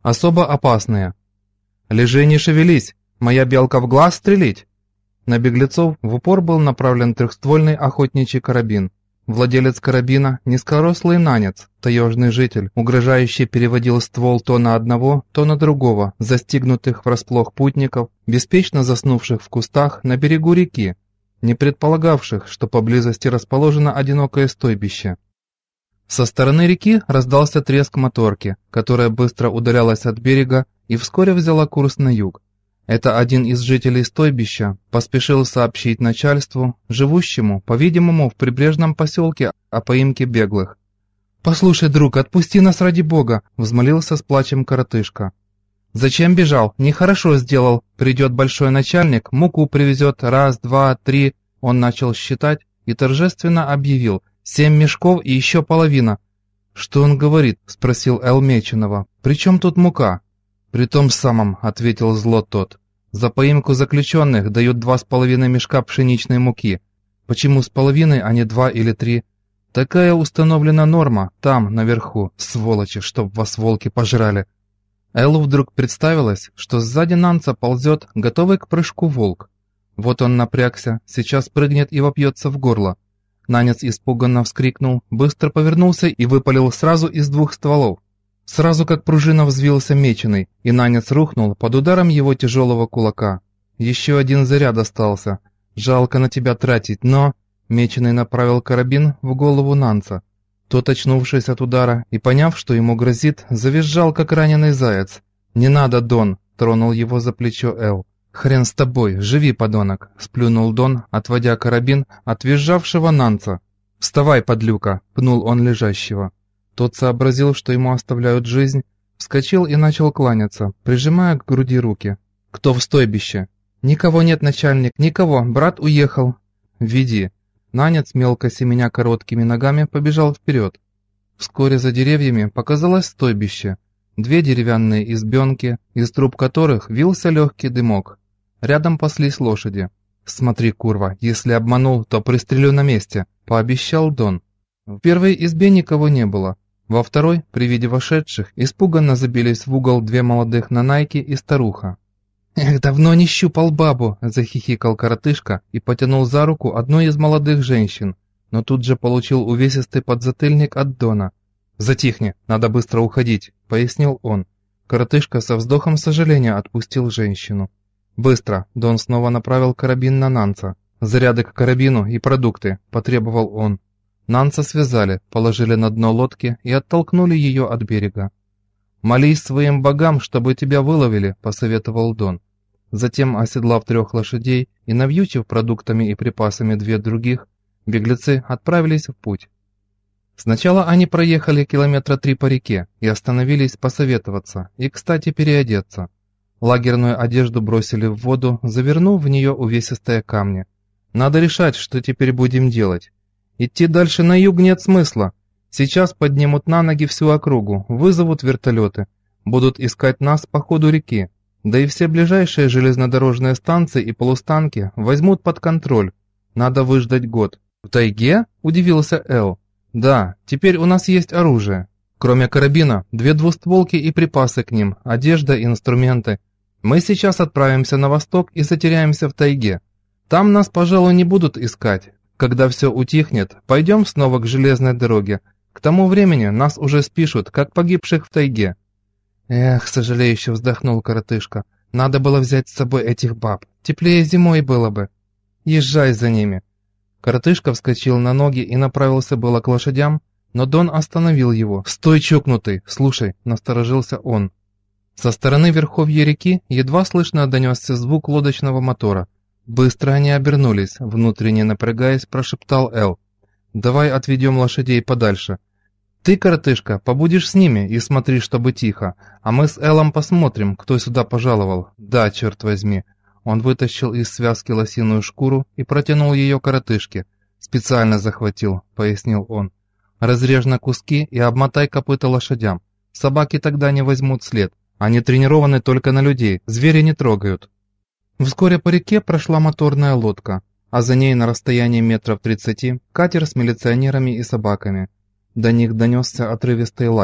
Особо опасные. «Лежи, не шевелись! Моя белка в глаз стрелить!» На беглецов в упор был направлен трехствольный охотничий карабин. Владелец карабина, низкорослый нанец, таежный житель, угрожающе переводил ствол то на одного, то на другого, застигнутых врасплох путников, беспечно заснувших в кустах на берегу реки, не предполагавших, что поблизости расположено одинокое стойбище. Со стороны реки раздался треск моторки, которая быстро удалялась от берега и вскоре взяла курс на юг. Это один из жителей стойбища поспешил сообщить начальству, живущему, по-видимому, в прибрежном поселке, о поимке беглых. «Послушай, друг, отпусти нас ради бога!» — взмолился с плачем коротышка. «Зачем бежал? Нехорошо сделал. Придет большой начальник, муку привезет, 1, 2, 3...» Он начал считать и торжественно объявил: 7 мешков и еще половина. «Что он говорит?» — спросил Эл Меченого. «При чем тут мука?» «При том самом», — ответил зло тот. «За поимку заключенных дают 2,5 мешка пшеничной муки. Почему с половиной, а не 2 или 3? Такая установлена норма, там, наверху, сволочи, чтоб вас волки пожрали». Эллу вдруг представилось, что сзади Нанца ползет, готовый к прыжку волк. Вот он напрягся, сейчас прыгнет и вопьется в горло. Нанец испуганно вскрикнул, быстро повернулся и выпалил сразу из 2 стволов. Сразу как пружина взвился Меченый, и Нанец рухнул под ударом его тяжелого кулака. Еще один заряд остался. Жалко на тебя тратить, но... Меченый направил карабин в голову Нанца. Тот, очнувшись от удара и поняв, что ему грозит, завизжал, как раненый заяц. «Не надо, Дон!» — тронул его за плечо Эл. «Хрен с тобой, живи, подонок!» — сплюнул Дон, отводя карабин от визжавшего Нанца. «Вставай, подлюка!» — пнул он лежащего. Тот сообразил, что ему оставляют жизнь, вскочил и начал кланяться, прижимая к груди руки. «Кто в стойбище?» «Никого нет, начальник, никого, брат уехал». «Веди». Нанец, мелко семеня короткими ногами, побежал вперед. Вскоре за деревьями показалось стойбище. 2 деревянные избенки, из труб которых вился легкий дымок. Рядом паслись лошади. «Смотри, курва, если обманул, то пристрелю на месте», — пообещал Дон. В первой избе никого не было. Во второй, при виде вошедших, испуганно забились в угол 2 молодых нанайки и старуха. «Эх, давно не щупал бабу!» — захихикал коротышка и потянул за руку одну из молодых женщин, но тут же получил увесистый подзатыльник от Дона. «Затихни, надо быстро уходить», — пояснил он. Коротышка со вздохом сожаления отпустил женщину. «Быстро!» — Дон снова направил карабин на Нанца. «Заряды к карабину и продукты», — потребовал он. Нанца связали, положили на дно лодки и оттолкнули ее от берега. «Молись своим богам, чтобы тебя выловили», — посоветовал Дон. Затем, оседлав 3 лошадей и навьючив продуктами и припасами 2 других, беглецы отправились в путь. Сначала они проехали 3 километра по реке и остановились посоветоваться и, кстати, переодеться. Лагерную одежду бросили в воду, завернув в нее увесистые камни. «Надо решать, что теперь будем делать. Идти дальше на юг нет смысла. Сейчас поднимут на ноги всю округу, вызовут вертолеты, будут искать нас по ходу реки. Да и все ближайшие железнодорожные станции и полустанки возьмут под контроль. Надо выждать год». «В тайге?» – удивился Эл. «Да, теперь у нас есть оружие. Кроме карабина, 2 двустволки и припасы к ним, одежда и инструменты. Мы сейчас отправимся на восток и затеряемся в тайге. Там нас, пожалуй, не будут искать. Когда все утихнет, пойдем снова к железной дороге. К тому времени нас уже спишут, как погибших в тайге». «Эх», — сожалеюще вздохнул коротышка, — «надо было взять с собой этих баб. Теплее зимой было бы. Езжай за ними». Коротышка вскочил на ноги и направился было к лошадям, но Дон остановил его. «Стой, чокнутый! Слушай!» — насторожился он. Со стороны верховья реки едва слышно донесся звук лодочного мотора. Быстро они обернулись, внутренне напрягаясь, прошептал Эл. «Давай отведем лошадей подальше. Ты, коротышка, побудешь с ними и смотри, чтобы тихо, а мы с Элом посмотрим, кто сюда пожаловал. Да, черт возьми». Он вытащил из связки лосиную шкуру и протянул ее коротышке. «Специально захватил», — пояснил он. «Разрежь на куски и обмотай копыта лошадям. Собаки тогда не возьмут след. Они тренированы только на людей, звери не трогают». Вскоре по реке прошла моторная лодка, а за ней на расстоянии метров 30 катер с милиционерами и собаками. До них донесся отрывистый лай.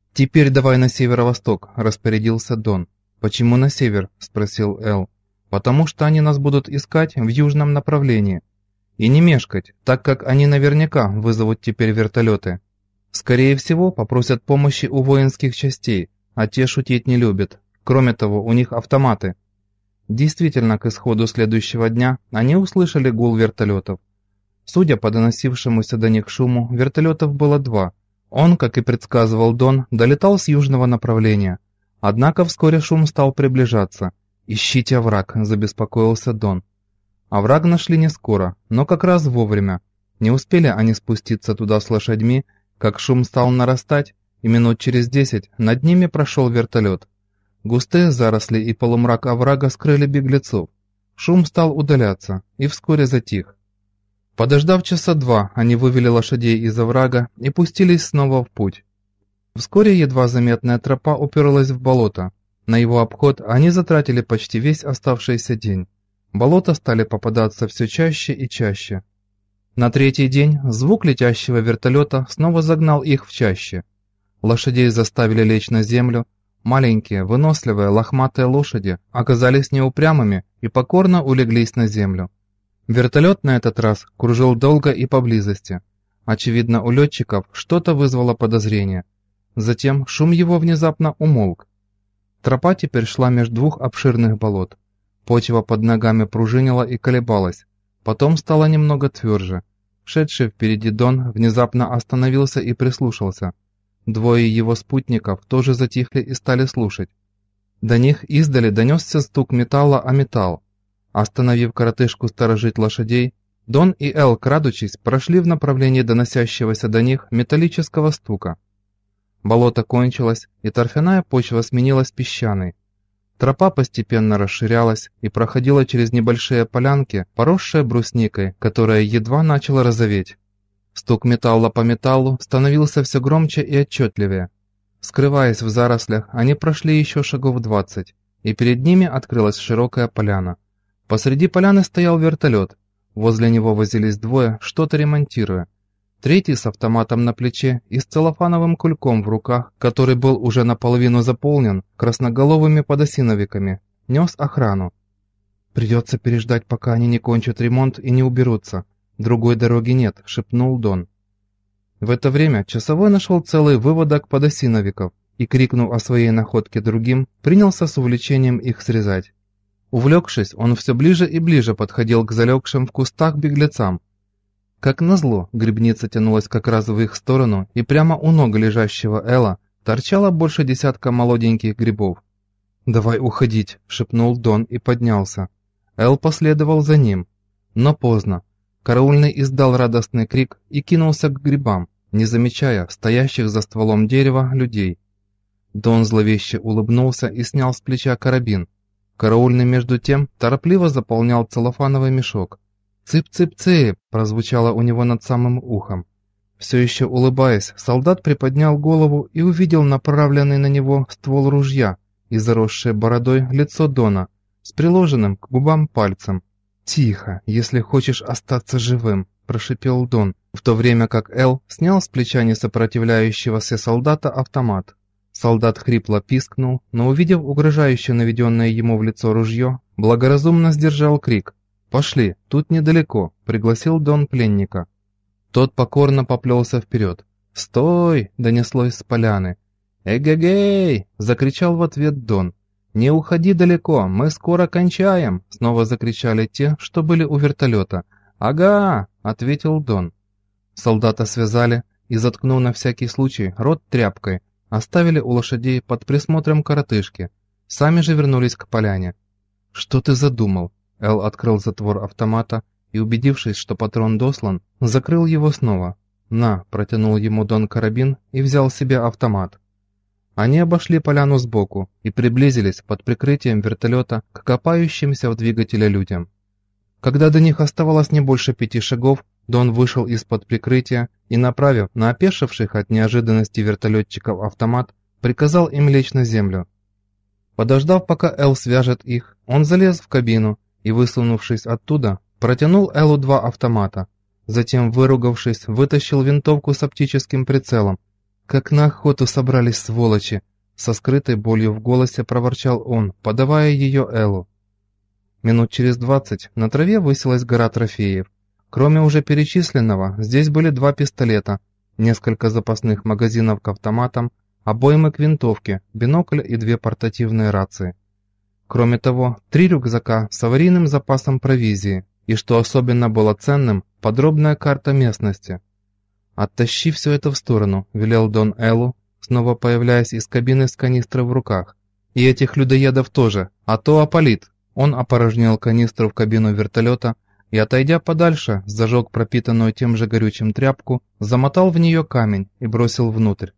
«Теперь давай на северо-восток», – распорядился Дон. «Почему на север?» – спросил Эл. «Потому что они нас будут искать в южном направлении. И не мешкать, так как они наверняка вызовут теперь вертолеты. Скорее всего, попросят помощи у воинских частей, а те шутить не любят. Кроме того, у них автоматы». Действительно, к исходу следующего дня они услышали гул вертолетов. Судя по доносившемуся до них шуму, вертолетов было 2. Он, как и предсказывал Дон, долетал с южного направления. Однако вскоре шум стал приближаться. «Ищите овраг», – забеспокоился Дон. Овраг нашли не скоро, но как раз вовремя. Не успели они спуститься туда с лошадьми, как шум стал нарастать, и минут через 10 над ними прошел вертолет. Густые заросли и полумрак оврага скрыли беглецов. Шум стал удаляться и вскоре затих. Подождав часа 2, они вывели лошадей из оврага и пустились снова в путь. Вскоре едва заметная тропа уперлась в болото. На его обход они затратили почти весь оставшийся день. Болота стали попадаться все чаще и чаще. На 3-й день звук летящего вертолета снова загнал их в чаще. Лошадей заставили лечь на землю. Маленькие, выносливые, лохматые лошади оказались неупрямыми и покорно улеглись на землю. Вертолет на этот раз кружил долго и поблизости. Очевидно, у летчиков что-то вызвало подозрение. Затем шум его внезапно умолк. Тропа теперь шла между 2 обширных болот. Почва под ногами пружинила и колебалась. Потом стало немного тверже. Шедший впереди Дон внезапно остановился и прислушался. 2 его спутников тоже затихли и стали слушать. До них издали донесся стук металла о металл. Остановив коротышку сторожить лошадей, Дон и Эл, крадучись, прошли в направлении доносящегося до них металлического стука. Болото кончилось, и торфяная почва сменилась песчаной. Тропа постепенно расширялась и проходила через небольшие полянки, поросшие брусникой, которая едва начала розоветь. Стук металла по металлу становился все громче и отчетливее. Скрываясь в зарослях, они прошли еще шагов 20, и перед ними открылась широкая поляна. Посреди поляны стоял вертолет. Возле него возились 2, что-то ремонтируя. 3-й с автоматом на плече и с целлофановым кульком в руках, который был уже наполовину заполнен красноголовыми подосиновиками, нес охрану. «Придется переждать, пока они не кончат ремонт и не уберутся. Другой дороги нет», — шепнул Дон. В это время часовой нашел целый выводок подосиновиков и, крикнув о своей находке другим, принялся с увлечением их срезать. Увлекшись, он все ближе и ближе подходил к залегшим в кустах беглецам. Как назло, грибница тянулась как раз в их сторону, и прямо у ног лежащего Элла торчало больше десятка молоденьких грибов. «Давай уходить», — шепнул Дон и поднялся. Эл последовал за ним, но поздно. Караульный издал радостный крик и кинулся к грибам, не замечая стоящих за стволом дерева людей. Дон зловеще улыбнулся и снял с плеча карабин. Караульный между тем торопливо заполнял целлофановый мешок. «Цып-цып-цып!» прозвучало у него над самым ухом. Все еще улыбаясь, солдат приподнял голову и увидел направленный на него ствол ружья и заросшее бородой лицо Дона с приложенным к губам пальцем. «Тихо, если хочешь остаться живым», – прошипел Дон, в то время как Эл снял с плеча несопротивляющегося солдата автомат. Солдат хрипло пискнул, но, увидев угрожающе наведенное ему в лицо ружье, благоразумно сдержал крик. «Пошли, тут недалеко», – пригласил Дон пленника. Тот покорно поплелся вперед. «Стой!» – донеслось с поляны. «Эгегей!» – закричал в ответ Дон. «Не уходи далеко, мы скоро кончаем!» – снова закричали те, что были у вертолета. «Ага!» – ответил Дон. Солдата связали и, заткнув на всякий случай рот тряпкой, оставили у лошадей под присмотром коротышки. Сами же вернулись к поляне. «Что ты задумал?» Эл открыл затвор автомата и, убедившись, что патрон дослан, закрыл его снова. «На!» – протянул ему Дон карабин и взял себе автомат. Они обошли поляну сбоку и приблизились под прикрытием вертолета к копающимся в двигателе людям. Когда до них оставалось не больше 5 шагов, Дон вышел из-под прикрытия и, направив на опешивших от неожиданности вертолетчиков автомат, приказал им лечь на землю. Подождав, пока Эл свяжет их, он залез в кабину и, высунувшись оттуда, протянул Элу 2 автомата. Затем, выругавшись, вытащил винтовку с оптическим прицелом. Как на охоту собрались сволочи!» Со скрытой болью в голосе проворчал он, подавая ее Эллу. Минут через 20 на траве высилась гора трофеев. Кроме уже перечисленного, здесь были 2 пистолета, несколько запасных магазинов к автоматам, обоймы к винтовке, бинокль и 2 портативные рации. Кроме того, 3 рюкзака с аварийным запасом провизии и, что особенно было ценным, подробная карта местности. «Оттащи все это в сторону», — велел Дон Эллу, снова появляясь из кабины с канистрой в руках. «И этих людоедов тоже, а то опалит». Он опорожнил канистру в кабину вертолета и, отойдя подальше, зажег пропитанную тем же горючим тряпку, замотал в нее камень и бросил внутрь.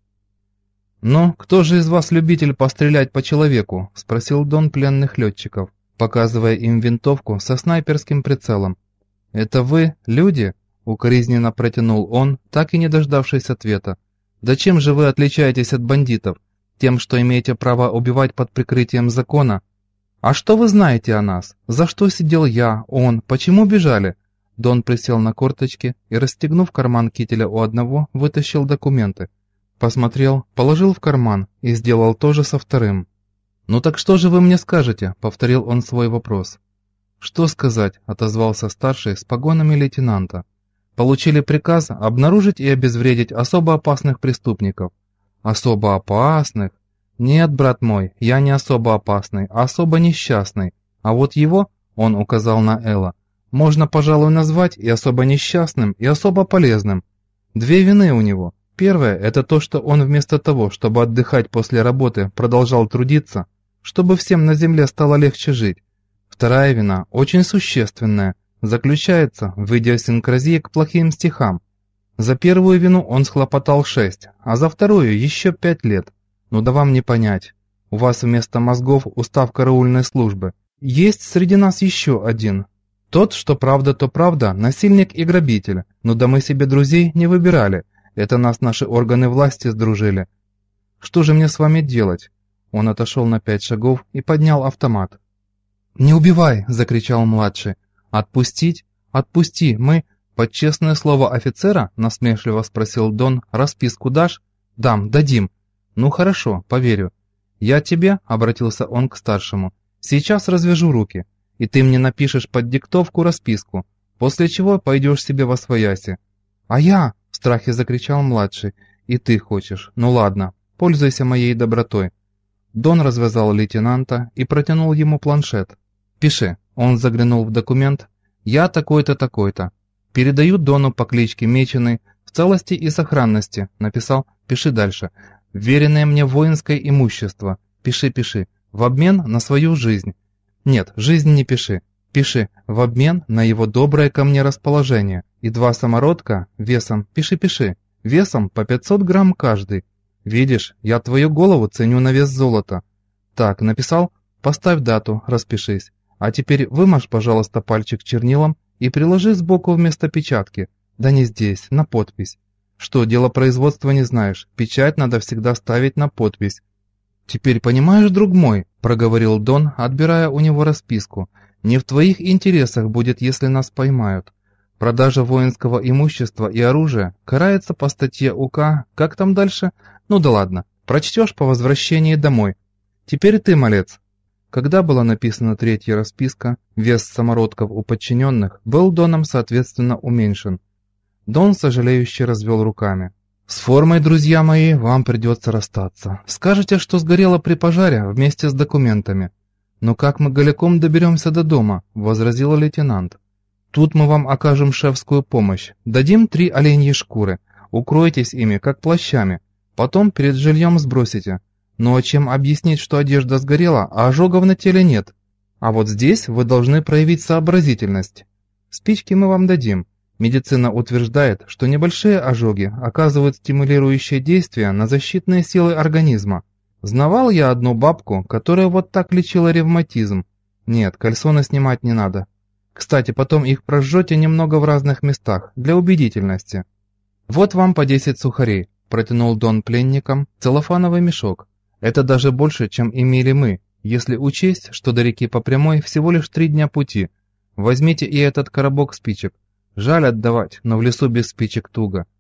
«Ну, кто же из вас любитель пострелять по человеку?» — спросил Дон пленных летчиков, показывая им винтовку со снайперским прицелом. «Это вы, люди?» — укоризненно протянул он, так и не дождавшись ответа. «Да чем же вы отличаетесь от бандитов? Тем, что имеете право убивать под прикрытием закона? А что вы знаете о нас? За что сидел я, он, почему бежали?» Дон присел на корточки и, расстегнув карман кителя у одного, вытащил документы. Посмотрел, положил в карман и сделал то же со вторым. «Ну так что же вы мне скажете?» — повторил он свой вопрос. «Что сказать?» — отозвался старший с погонами лейтенанта. «Получили приказ обнаружить и обезвредить особо опасных преступников». «Особо опасных? Нет, брат мой, я не особо опасный, а особо несчастный. А вот его, — он указал на Элла, — можно, пожалуй, назвать и особо несчастным, и особо полезным. 2 вины у него. Первое — это то, что он вместо того, чтобы отдыхать после работы, продолжал трудиться, чтобы всем на земле стало легче жить. Вторая вина, очень существенная, заключается в идиосинкразии к плохим стихам. За первую вину он схлопотал 6, а за вторую еще 5 лет. Ну да вам не понять. У вас вместо мозгов устав караульной службы. Есть среди нас еще один. Тот, что правда, то правда, насильник и грабитель. Ну да мы себе друзей не выбирали. Это нас наши органы власти сдружили. Что же мне с вами делать?» Он отошел на 5 шагов и поднял автомат. «Не убивай!» — закричал младший. «Отпустить? Отпусти, мы...» «Под честное слово офицера?» — насмешливо спросил Дон. «Расписку дашь?» «Дам, дадим». «Ну хорошо, поверю». «Я тебе», — обратился он к старшему, — «сейчас развяжу руки, и ты мне напишешь под диктовку расписку, после чего пойдешь себе восвояси». «А я?» — в страхе закричал младший. «И ты хочешь? Ну ладно, пользуйся моей добротой». Дон развязал лейтенанта и протянул ему планшет. «Пиши». Он заглянул в документ. «Я такой-то, такой-то. Передаю Дону по кличке Меченый в целости и сохранности». Написал. «Пиши дальше. Вверенное мне воинское имущество. Пиши, пиши. В обмен на свою жизнь». «Нет, жизнь не пиши. Пиши. В обмен на его доброе ко мне расположение. И 2 самородка весом. Пиши, пиши. Весом по 500 грамм каждый. Видишь, я твою голову ценю на вес золота. Так, написал? Поставь дату, распишись. А теперь вымажь, пожалуйста, пальчик чернилом и приложи сбоку вместо печатки. Да не здесь, на подпись. Что, дело производства не знаешь? Печать надо всегда ставить на подпись. «Теперь понимаешь, друг мой», — проговорил Дон, отбирая у него расписку, «не в твоих интересах будет, если нас поймают. Продажа воинского имущества и оружия карается по статье УК, как там дальше? Ну да ладно, прочтешь по возвращении домой. Теперь ты, малец». Когда была написана 3-я расписка, вес самородков у подчиненных был Доном соответственно уменьшен. Дон сожалеюще развел руками. «С формой, друзья мои, вам придется расстаться. Скажете, что сгорело при пожаре вместе с документами». «Но как мы голяком доберемся до дома?» — возразил лейтенант. «Тут мы вам окажем шефскую помощь. Дадим 3 оленьи шкуры. Укройтесь ими, как плащами. Потом перед жильем сбросите. Ну а чем объяснить, что одежда сгорела, а ожогов на теле нет? А вот здесь вы должны проявить сообразительность. Спички мы вам дадим. Медицина утверждает, что небольшие ожоги оказывают стимулирующее действие на защитные силы организма. Знавал я одну бабку, которая вот так лечила ревматизм. Нет, кальсоны снимать не надо. Кстати, потом их прожжете немного в разных местах, для убедительности. Вот вам по 10 сухарей», — протянул Дон пленникам целлофановый мешок. «Это даже больше, чем имели мы, если учесть, что до реки по прямой всего лишь 3 дня пути. Возьмите и этот коробок спичек. Жаль отдавать, но в лесу без спичек туго.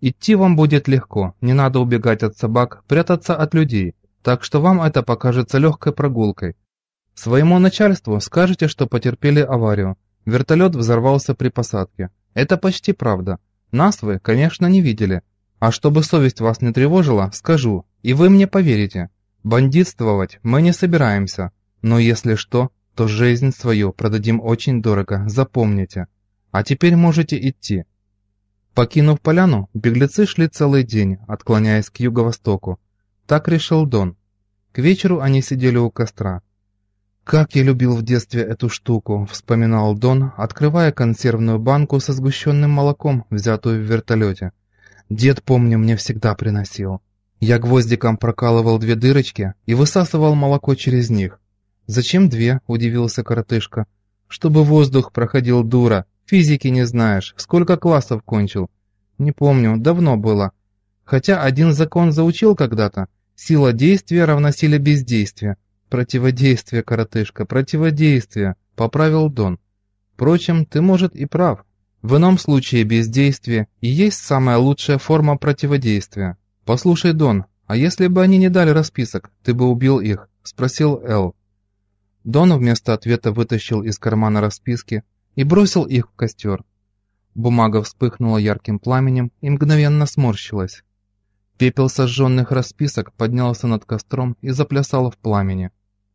Идти вам будет легко, не надо убегать от собак, прятаться от людей, так что вам это покажется легкой прогулкой. Своему начальству скажете, что потерпели аварию. Вертолет взорвался при посадке. Это почти правда. Нас вы, конечно, не видели. А чтобы совесть вас не тревожила, скажу, и вы мне поверите. Бандитствовать мы не собираемся, но если что, то жизнь свою продадим очень дорого, запомните. А теперь можете идти». Покинув поляну, беглецы шли целый день, отклоняясь к юго-востоку. Так решил Дон. К вечеру они сидели у костра. «Как я любил в детстве эту штуку», — вспоминал Дон, открывая консервную банку со сгущенным молоком, взятую в вертолете. «Дед, помню, мне всегда приносил. Я гвоздиком прокалывал 2 дырочки и высасывал молоко через них». «Зачем 2?» — удивился коротышка. «Чтобы воздух проходил, дура. Физики не знаешь. Сколько классов кончил?» «Не помню, давно было. Хотя один закон заучил когда-то. Сила действия равна силе бездействия». «Противодействие, коротышка, противодействие», — поправил Дон. «Впрочем, ты, может, и прав. В ином случае бездействие и есть самая лучшая форма противодействия. Послушай, Дон, а если бы они не дали расписок, ты бы убил их?» — спросил Эл. Дон вместо ответа вытащил из кармана расписки и бросил их в костер. Бумага вспыхнула ярким пламенем и мгновенно сморщилась. Пепел сожженных расписок поднялся над костром и заплясал в пламени.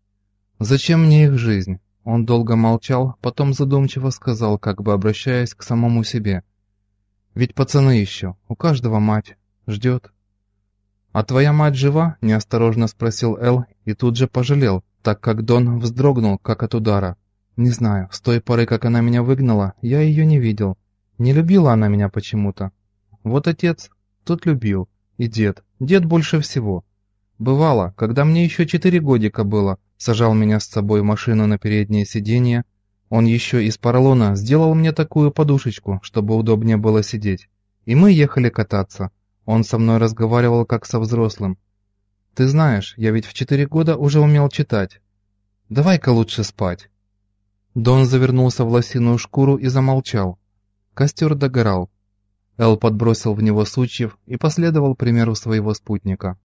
«Зачем мне их жизнь?» Он долго молчал, потом задумчиво сказал, как бы обращаясь к самому себе. «Ведь пацаны еще, у каждого мать, ждет». «А твоя мать жива?» – неосторожно спросил Эл и тут же пожалел, так как Дон вздрогнул, как от удара. «Не знаю, с той поры, как она меня выгнала, я ее не видел. Не любила она меня почему-то. Вот отец, тот любил, и дед больше всего. Бывало, когда мне еще 4 годика было, сажал меня с собой в машину на переднее сиденье. Он еще из поролона сделал мне такую подушечку, чтобы удобнее было сидеть. И мы ехали кататься. Он со мной разговаривал как со взрослым. Ты знаешь, я ведь в 4 года уже умел читать. Давай-ка лучше спать». Дон завернулся в лосиную шкуру и замолчал. Костер догорал. Эл подбросил в него сучьев и последовал примеру своего спутника.